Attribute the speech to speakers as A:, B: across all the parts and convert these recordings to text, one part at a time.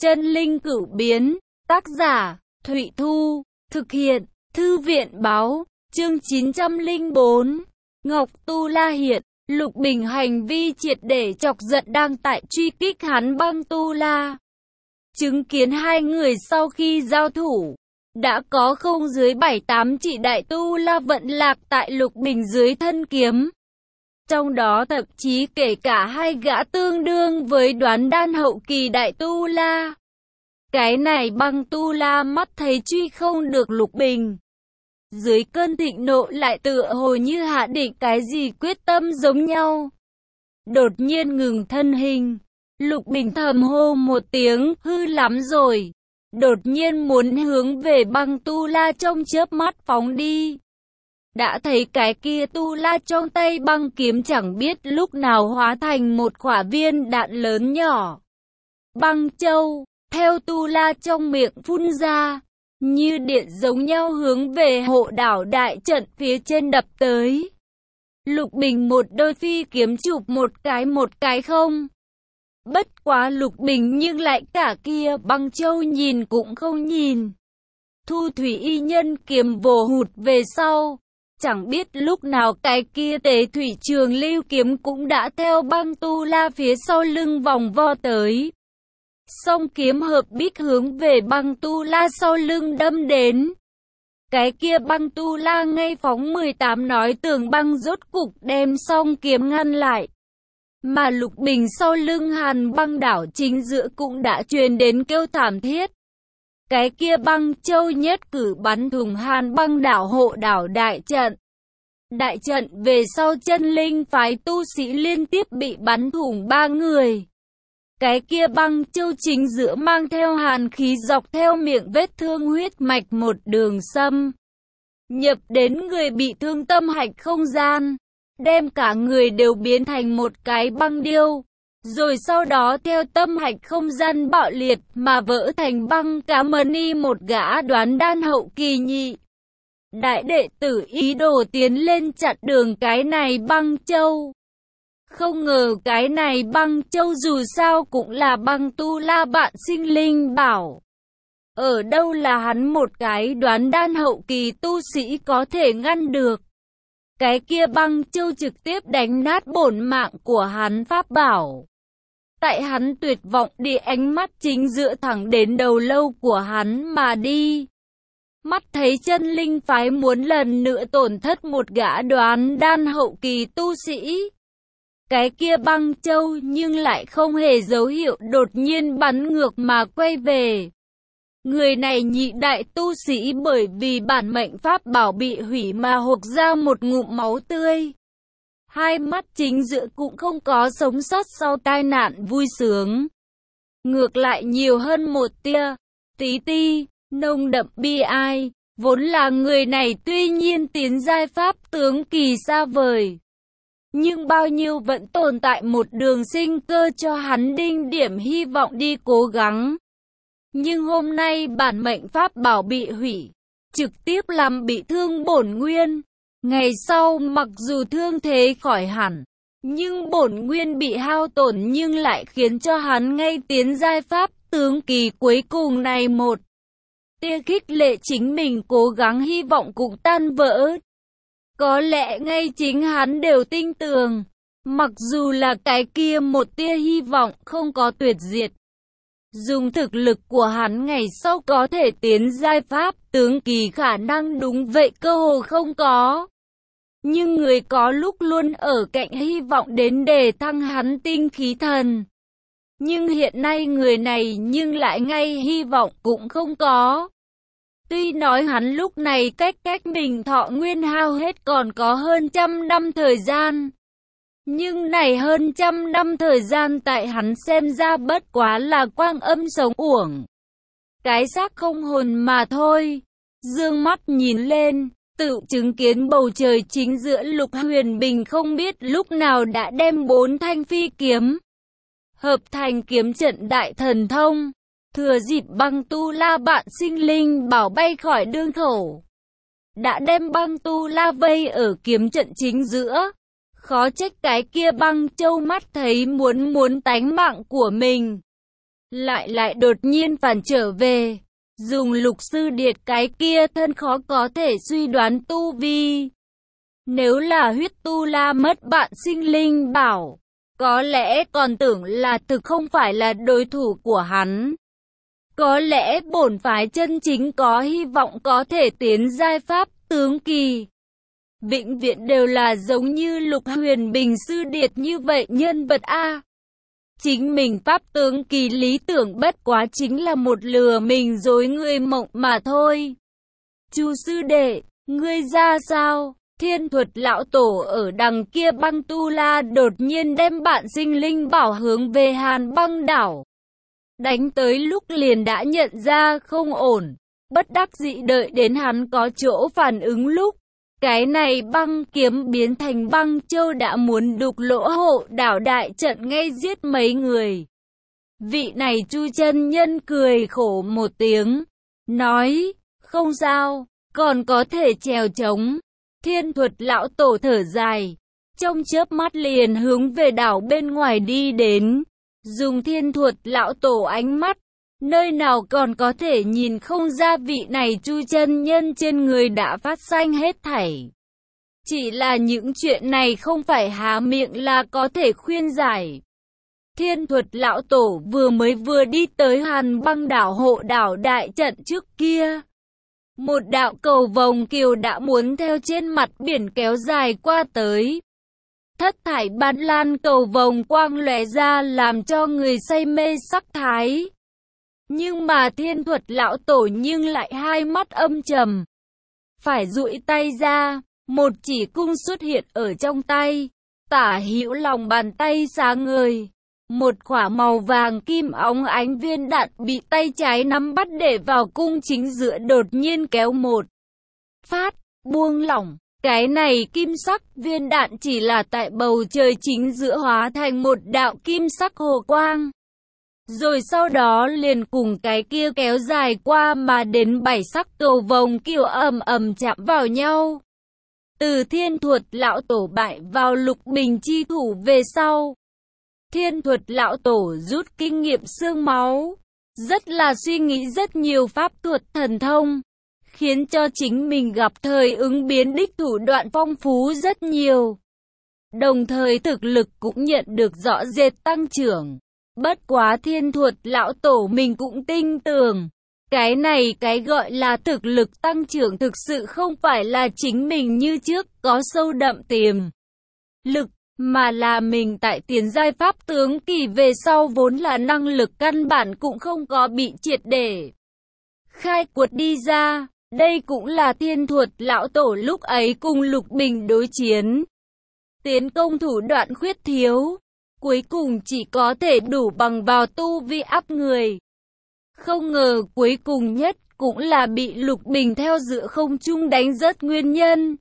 A: Chân linh cửu biến, tác giả, Thụy Thu, thực hiện, Thư viện báo, chương 904. Ngọc Tu La hiện, Lục Bình hành vi triệt để chọc giận đang tại truy kích hắn Băng Tu La. Chứng kiến hai người sau khi giao thủ, đã có không dưới 7-8 chị Đại Tu La vận lạc tại Lục Bình dưới thân kiếm. Trong đó thậm chí kể cả hai gã tương đương với Đoán Đan hậu kỳ Đại Tu La. Cái này Băng Tu La mắt thấy truy không được Lục Bình, dưới cơn thịnh nộ lại tựa hồ như hạ định cái gì quyết tâm giống nhau. Đột nhiên ngừng thân hình, Lục Bình thầm hô một tiếng, hư lắm rồi. Đột nhiên muốn hướng về Băng Tu La trong chớp mắt phóng đi. Đã thấy cái kia Tu La trong tay băng kiếm chẳng biết lúc nào hóa thành một quả viên đạn lớn nhỏ. Băng châu, theo Tu La trong miệng phun ra, như điện giống nhau hướng về hộ đảo đại trận phía trên đập tới. Lục Bình một đôi phi kiếm chụp một cái không. Bất quá Lục Bình nhưng lại cả kia băng châu nhìn cũng không nhìn. Thu thủy y nhân kiếm vồ hụt về sau. Chẳng biết lúc nào cái kia Tế Thủy Trường Lưu kiếm cũng đã theo Băng Tu La phía sau lưng vòng vo tới. Song kiếm hợp bích hướng về Băng Tu La sau lưng đâm đến. Cái kia Băng Tu La ngay phóng 18 nói tường băng rốt cục đem song kiếm ngăn lại. Mà Lục Bình sau lưng Hàn Băng đảo chính giữa cũng đã truyền đến kêu thảm thiết. Cái kia băng châu nhất cử bắn thủng Hàn Băng đảo hộ đảo đại trận. Đại trận về sau chân linh phái tu sĩ liên tiếp bị bắn thủng 3 người. Cái kia băng châu chính giữa mang theo hàn khí dọc theo miệng vết thương huyết mạch một đường xâm nhập đến người bị thương tâm hạch không gian, đem cả người đều biến thành một cái băng điêu. Rồi sau đó theo tâm hạch không gian bạo liệt mà vỡ thành băng cá mani một gã Đoán Đan hậu kỳ nhị. Đại đệ tử ý đồ tiến lên chặn đường cái này băng châu. Không ngờ cái này băng châu dù sao cũng là Băng Tu La bạn sinh linh bảo. Ở đâu là hắn một cái Đoán Đan hậu kỳ tu sĩ có thể ngăn được. Cái kia băng châu trực tiếp đánh nát bổn mạng của hắn pháp bảo. Tại hắn tuyệt vọng đi ánh mắt chính dựa thẳng đến đầu lâu của hắn mà đi. Mắt thấy chân linh phái muốn lần nữa tổn thất một gã Đoán Đan hậu kỳ tu sĩ. Cái kia băng châu nhưng lại không hề dấu hiệu đột nhiên bắn ngược mà quay về. Người này nhị đại tu sĩ bởi vì bản mệnh pháp bảo bị hủy mà hộc ra một ngụm máu tươi. Hai mắt chính giữa cũng không có sống sót sau tai nạn vui sướng. Ngược lại nhiều hơn một tia, tí ti, nồng đậm bi ai. Vốn là người này tuy nhiên tiến giai pháp tướng kỳ xa vời. Nhưng bao nhiêu vẫn tồn tại một đường sinh cơ cho hắn đinh điểm hy vọng đi cố gắng. Nhưng hôm nay bản mệnh pháp bảo bị hủy, trực tiếp làm bị thương bổn nguyên. Ngày sau mặc dù thương thế khỏi hẳn, nhưng bổn nguyên bị hao tổn nhưng lại khiến cho hắn ngay tiến giai pháp tướng kỳ cuối cùng này một tia khích lệ chính mình cố gắng hy vọng cũng tan vỡ. Có lẽ ngay chính hắn đều tin tưởng, mặc dù là cái kia một tia hy vọng không có tuyệt diệt. Dùng thực lực của hắn ngày sau có thể tiến giai pháp tướng kỳ khả năng đúng vậy cơ hồ không có. Nhưng người có lúc luôn ở cạnh hy vọng đến để thăng hắn tinh khí thần. Nhưng hiện nay người này nhưng lại ngay hy vọng cũng không có. Tuy nói hắn lúc này cách mình thọ nguyên hao hết còn có hơn 100 năm thời gian. Nhưng này hơn 100 năm thời gian tại hắn xem ra bất quá là quang âm sống uổng. Cái xác không hồn mà thôi. Dương mắt nhìn lên, tự chứng kiến bầu trời chính giữa Lục Huyền Bình không biết lúc nào đã đem 4 thanh phi kiếm hợp thành kiếm trận đại thần thông. Thừa dịp Băng Tu La bạn sinh linh bảo bay khỏi đương khẩu, đã đem Băng Tu La vây ở kiếm trận chính giữa. Khó trách cái kia băng châu mắt thấy muốn tánh mạng của mình. lại đột nhiên phản trở về. Dùng Lục Sư Điệt cái kia thân khó có thể suy đoán tu vi. Nếu là huyết tu la mất bạn sinh linh bảo, có lẽ còn tưởng là thực không phải là đối thủ của hắn. Có lẽ bổn phái chân chính có hy vọng có thể tiến giai pháp tướng kỳ. Vĩnh viễn đều là giống như Lục Huyền Bình Sư Điệt như vậy nhân vật A. Chính mình pháp tướng kỳ lý tưởng bất quá chính là một lừa mình dối người mộng mà thôi. Chu sư đệ, ngươi ra sao? Thiên Thuật lão tổ ở đằng kia Băng Tu La đột nhiên đem bạn sinh linh bảo hướng về Hàn Băng đảo. Đánh tới lúc liền đã nhận ra không ổn, bất đắc dĩ đợi đến hắn có chỗ phản ứng lúc. Cái này băng kiếm biến thành băng châu đã muốn đục lỗ hộ đảo đại trận ngay giết mấy người. Vị này Chu chân nhân cười khổ một tiếng, nói, không sao, còn có thể trèo trống. Thiên Thuật lão tổ thở dài, trong chớp mắt liền hướng về đảo bên ngoài đi đến. Dùng Thiên Thuật lão tổ ánh mắt, nơi nào còn có thể nhìn không ra vị này Chu chân nhân trên người đã phát xanh hết thảy. Chỉ là những chuyện này không phải há miệng là có thể khuyên giải. Thiên Thuật lão tổ vừa đi tới Hàn Băng đảo hộ đảo đại trận trước kia. Một đạo cầu vồng kiều đã muốn theo trên mặt biển kéo dài qua tới. Thất thải bát lan cầu vồng quang lóe ra làm cho người say mê sắc thái. Nhưng mà Thiên Thuật lão tổ nhưng lại hai mắt âm trầm. Phải duỗi tay ra, một chỉ cung xuất hiện ở trong tay. Tả hữu lòng bàn tay sáng ngời. Một quả màu vàng kim óng ánh viên đạn bị tay trái nắm bắt để vào cung chính giữa đột nhiên kéo một phát, buông lỏng. Cái này kim sắc viên đạn chỉ là tại bầu trời chính giữa hóa thành một đạo kim sắc hồ quang. Rồi sau đó liền cùng cái kia kéo dài qua mà đến 7 sắc cầu vồng kiều ầm chạm vào nhau. Từ Thiên Thuật lão tổ bại vào Lục Bình chi thủ về sau, Thiên Thuật lão tổ rút kinh nghiệm xương máu, rất là suy nghĩ rất nhiều pháp thuật thần thông, khiến cho chính mình gặp thời ứng biến đích thủ đoạn phong phú rất nhiều. Đồng thời thực lực cũng nhận được rõ rệt tăng trưởng. Bất quá Thiên Thuật lão tổ mình cũng tin tưởng, cái này cái gọi là thực lực tăng trưởng thực sự không phải là chính mình như trước có sâu đậm tiềm lực, mà là mình tại tiền giai pháp tướng kỳ về sau vốn là năng lực căn bản cũng không có bị triệt để khai quật đi ra. Đây cũng là Thiên Thuật lão tổ lúc ấy cùng Lục Bình đối chiến. Tiến công thủ đoạn khuyết thiếu, cuối cùng chỉ có thể đủ bằng vào tu vi áp người. Không ngờ cuối cùng nhất cũng là bị Lục Bình theo giữa không trung đánh rớt nguyên nhân.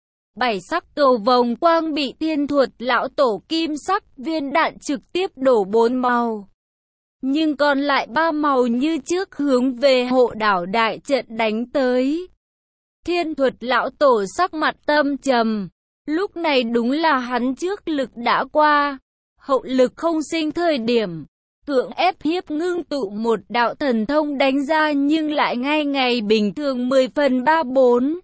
A: 7 sắc cầu vồng quang bị Thiên Thuật lão tổ kim sắc viên đạn trực tiếp đổ 4 màu. Nhưng còn lại 3 màu như trước hướng về hộ đảo đại trận đánh tới. Thiên Thuật lão tổ sắc mặt tâm trầm. Lúc này đúng là hắn trước lực đã qua, hậu lực không sinh thời điểm. Cưỡng ép hiếp ngưng tụ một đạo thần thông đánh ra nhưng lại ngay ngày bình thường 10 phần 3/4.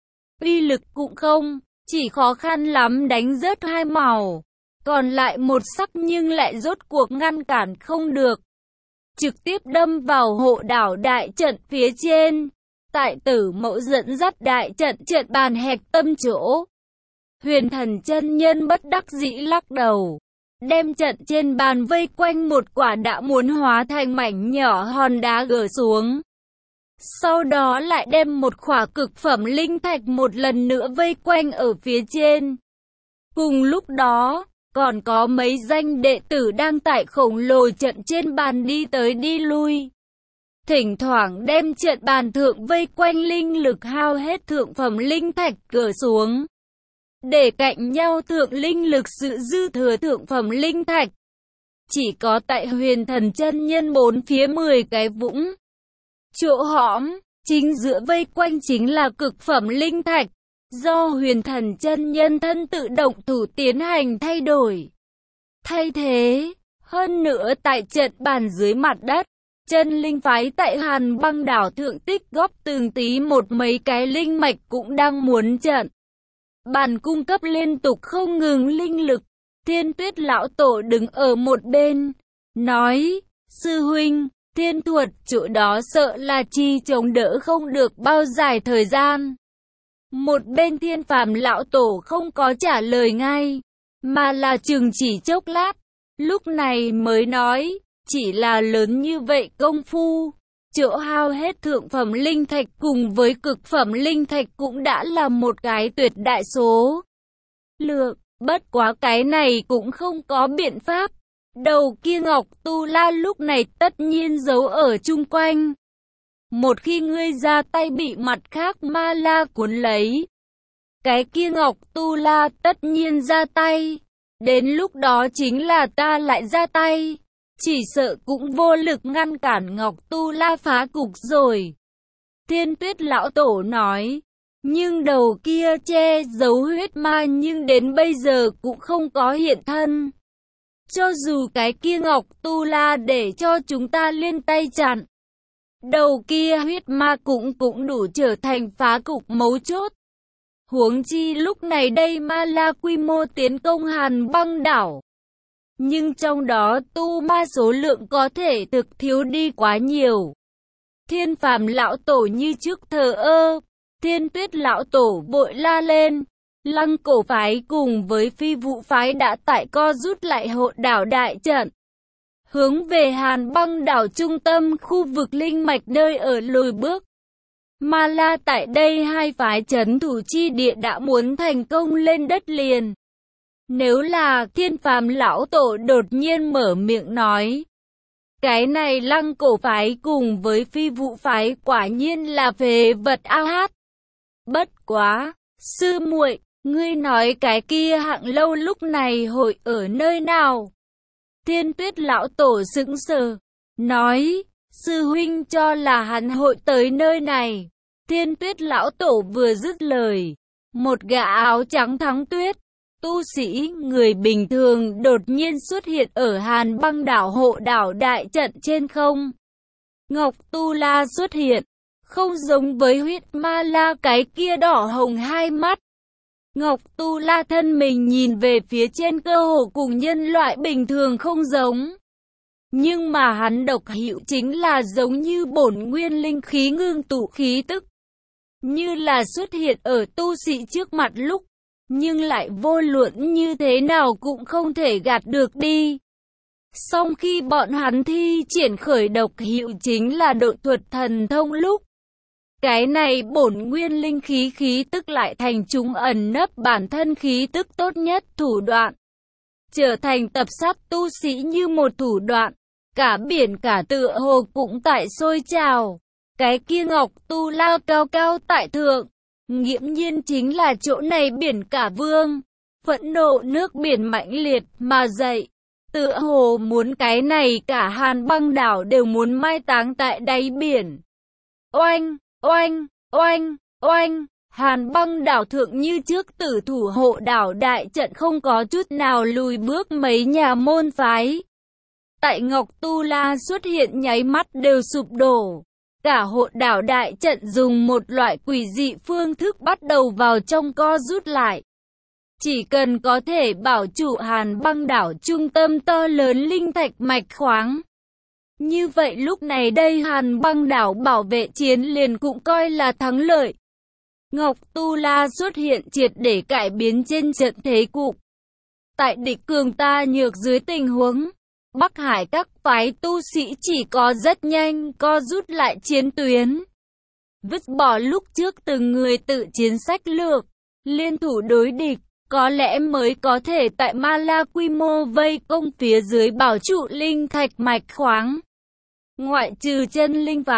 A: Uy lực cũng không, chỉ khó khăn lắm đánh rớt 2 màu. Còn lại một sắc nhưng lại rốt cuộc ngăn cản không được. Trực tiếp đâm vào hộ đảo đại trận phía trên. Tại Tử Mẫu dẫn dắt đại trận trận bàn hẹp tâm chỗ. Huyền Thần chân nhân bất đắc dĩ lắc đầu, đem trận trên bàn vây quanh một quả đã muốn hóa thành mảnh nhỏ hòn đá gỡ xuống. Sau đó lại đem một quả cực phẩm linh thạch một lần nữa vây quanh ở phía trên. Cùng lúc đó, còn có mấy danh đệ tử đang tại khổng lồ trận trên bàn đi tới đi lui. Thỉnh thoảng đem trận bàn thượng vây quanh linh lực hao hết thượng phẩm linh thạch gỡ xuống. Để cạnh nhau thượng linh lực sự dư thừa thượng phẩm linh thạch. Chỉ có tại Huyền Thần chân nhân 4 phía 10 cái vũng chỗ hõm, chính giữa vây quanh chính là cực phẩm linh thạch, do Huyền Thần chân nhân thân tự động thủ tiến hành thay đổi. Thay thế, Hơn nữa tại trận bàn dưới mặt đất, chân linh phái tại Hàn Băng đảo thượng tích góp từng tí một mấy cái linh mạch cũng đang muốn trận bàn cung cấp liên tục không ngừng linh lực. Thiên Tuyết lão tổ đứng ở một bên, nói, sư huynh, thiên thuật chỗ đó sợ là chi chống đỡ không được bao dài thời gian. Một bên Thiên Phàm lão tổ không có trả lời ngay, mà là chừng chỉ chốc lát, lúc này mới nói, chỉ là lớn như vậy công phu, chỗ hao hết thượng phẩm linh thạch cùng với cực phẩm linh thạch cũng đã là một cái tuyệt đại số lượng, bất quá cái này cũng không có biện pháp. Đầu kia Ngọc Tu La lúc này tất nhiên giấu ở chung quanh. Một khi ngươi ra tay bị mặt khác ma la cuốn lấy, cái kia Ngọc Tu La tất nhiên ra tay. Đến lúc đó chính là ta lại ra tay, chỉ sợ cũng vô lực ngăn cản Ngọc Tu La phá cục rồi. Thiên Tuyết lão tổ nói, nhưng đầu kia che giấu huyết ma nhưng đến bây giờ cũng không có hiện thân. Cho dù cái kia Ngọc Tu La để cho chúng ta liên tay chặn, đầu kia huyết ma cũng đủ trở thành phá cục mấu chốt. Huống chi lúc này đây ma la quy mô tiến công Hàn Băng đảo. Nhưng trong đó tu ma số lượng có thể thực thiếu đi quá nhiều. Thiên Phàm lão tổ như trước thờ ơ, Thiên Tuyết lão tổ vội la lên. Lăng cổ phái cùng với Phi Vũ phái đã tại co rút lại hộ đảo đại trận, hướng về Hàn Băng đảo trung tâm khu vực linh mạch nơi ở lùi bước. Ma la tại đây hai phái trấn thủ chi địa đã muốn thành công lên đất liền. Nếu là Thiên Phàm lão tổ đột nhiên mở miệng nói, cái này Lăng cổ phái cùng với Phi Vũ phái quả nhiên là phế vật a hát. Bất quá, sư muội, ngươi nói cái kia Hạng Lâu lúc này hội ở nơi nào? Thiên Tuyết lão tổ sững sờ, nói, sư huynh cho là hắn hội tới nơi này. Thiên Tuyết lão tổ vừa dứt lời, một gã áo trắng thắng tuyết, tu sĩ, người bình thường đột nhiên xuất hiện ở Hàn Băng đảo hộ đảo đại trận trên không. Ngọc Tu La xuất hiện, không giống với huyết ma la cái kia đỏ hồng hai mắt. Ngọc Tu La thân mình nhìn về phía trên cơ hồ cùng nhân loại bình thường không giống. Nhưng mà hắn độc hữu chính là giống như bổn nguyên linh khí ngưng tụ khí tức. Như là xuất hiện ở tu sĩ trước mặt lúc, nhưng lại vô luận như thế nào cũng không thể gạt được đi. Song khi bọn hắn thi triển khởi độc hữu chính là độ thuật thần thông lúc, cái này bổn nguyên linh khí khí tức lại thành chúng ẩn nấp bản thân khí tức tốt nhất thủ đoạn. Trở thành tập sát tu sĩ như một thủ đoạn, cả biển cả tựa hồ cũng tại sôi trào. Cái kia Ngọc Tu La cao cao tại thượng, nghiễm nhiên chính là chỗ này biển cả vương. Phẫn nộ nước biển mãnh liệt mà dậy, tựa hồ muốn cái này cả Hàn Băng đảo đều muốn mai táng tại đáy biển. Oanh! Oanh, oanh, oanh, Hàn Băng đảo thượng như trước tử thủ hộ đảo đại trận không có chút nào lùi bước mấy nhà môn phái. Tại Ngọc Tu La xuất hiện nháy mắt đều sụp đổ. Cả hộ đảo đại trận dùng một loại quỷ dị phương thức bắt đầu vào trong co rút lại. Chỉ cần có thể bảo trụ Hàn Băng đảo trung tâm to lớn linh thạch mạch khoáng. Như vậy lúc này đây Hàn Băng đảo bảo vệ chiến liền cũng coi là thắng lợi. Ngọc Tu La xuất hiện triệt để cải biến trên trận thế cục. Tại địch cường ta nhược dưới tình huống, Bắc Hải các phái tu sĩ chỉ có rất nhanh co rút lại chiến tuyến. Vứt bỏ lúc trước từng người tự chiến sách lược, liên thủ đối địch, có lẽ mới có thể tại Ma La quy mô vây công phía dưới bảo trụ linh thạch mạch khoáng. Ngoại trừ chân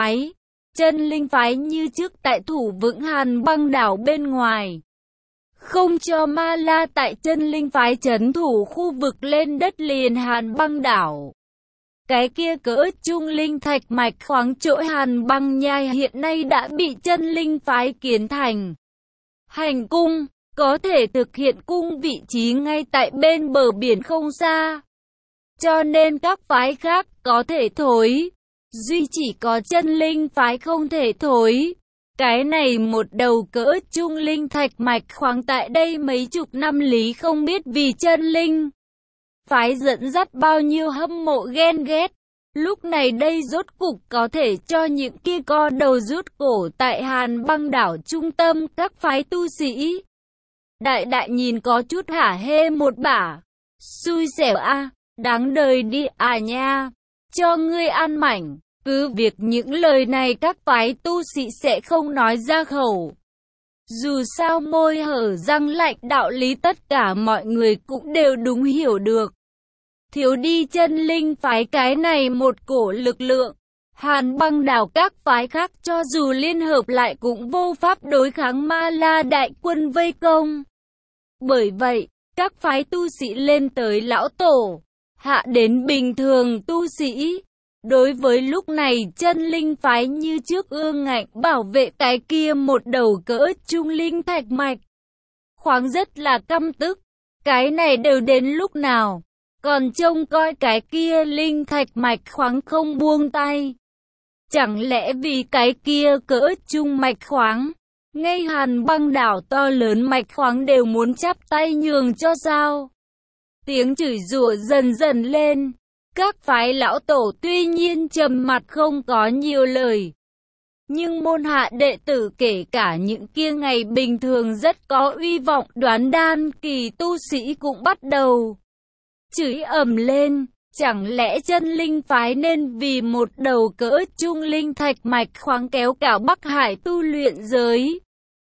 A: linh phái như trước tại thủ vững Hàn Băng đảo bên ngoài. Không cho Ma La tại chân linh phái trấn thủ khu vực lên đất liền Hàn Băng đảo. Cái kia cỡ trung linh thạch mạch khoáng chỗ Hàn Băng nhai hiện nay đã bị chân linh phái kiến thành hành cung, có thể thực hiện cung vị trí ngay tại bên bờ biển không xa. cho nên các phái khác có thể thối. Duy chỉ có chân linh phái không thể thối. Cái này một đầu cỡ trung linh thạch mạch khoáng tại đây mấy chục năm lý không biết vì chân linh phái dẫn dắt bao nhiêu hâm mộ ghen ghét. Lúc này đây rốt cục có thể cho những kia co đầu rút cổ tại Hàn Băng đảo trung tâm các phái tu sĩ. Đại đại nhìn có chút hả hê một bả. Xui xẻo a, đáng đời đi à nha. Cho ngươi ăn mảnh. Cứ việc những lời này các phái tu sĩ sẽ không nói ra khẩu. Dù sao môi hở răng lạnh đạo lý tất cả mọi người cũng đều đúng hiểu được. Thiếu đi chân linh phái cái này một cổ lực lượng. Hàn Băng đảo các phái khác cho dù liên hợp lại cũng vô pháp đối kháng Ma La đại quân vây công. Bởi vậy, các phái tu sĩ lên tới lão tổ, hạ đến bình thường tu sĩ. Đối với lúc này chân linh phái như trước ương ngạnh bảo vệ cái kia một đầu cỡ trung linh thạch mạch. Khoáng rất là căm tức, cái này đều đến lúc nào, còn trông coi cái kia linh thạch mạch khoáng không buông tay. Chẳng lẽ vì cái kia cỡ trung mạch khoáng, ngay Hàn Băng đảo to lớn mạch khoáng đều muốn chắp tay nhường cho sao? Tiếng chửi rủa dần dần lên. Các phái lão tổ tuy nhiên trầm mặt không có nhiều lời. Nhưng môn hạ đệ tử kể cả những kia ngày bình thường rất có uy vọng đoán đan kỳ tu sĩ cũng bắt đầu chửi ầm lên. Chẳng lẽ chân linh phái nên vì một đầu cỡ trung linh thạch mạch khoáng kéo cả Bắc Hải tu luyện giới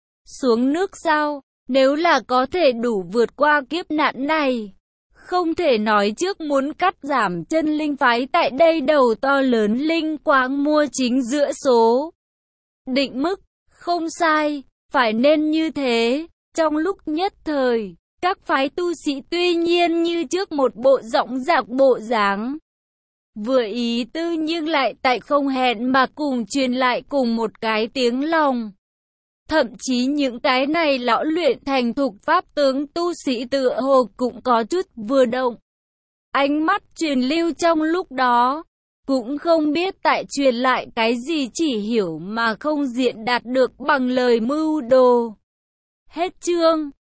A: xuống nước sao? Nếu là có thể đủ vượt qua kiếp nạn này, không thể nói trước muốn cắt giảm chân linh phái tại đây đầu to lớn linh quáng mua chính giữa số định mức, không sai, phải nên như thế. Trong lúc nhất thời, các phái tu sĩ tuy nhiên như trước một bộ giọng dạc bộ dáng vừa ý tư nhưng lại tại không hẹn mà cùng truyền lại cùng một cái tiếng lòng. Thậm chí những cái này lão luyện thành thục pháp tướng tu sĩ tựa hồ cũng có chút vừa động. Ánh mắt truyền lưu trong lúc đó, cũng không biết tại truyền lại cái gì chỉ hiểu mà không diện đạt được bằng lời mưu đồ. Hết chương.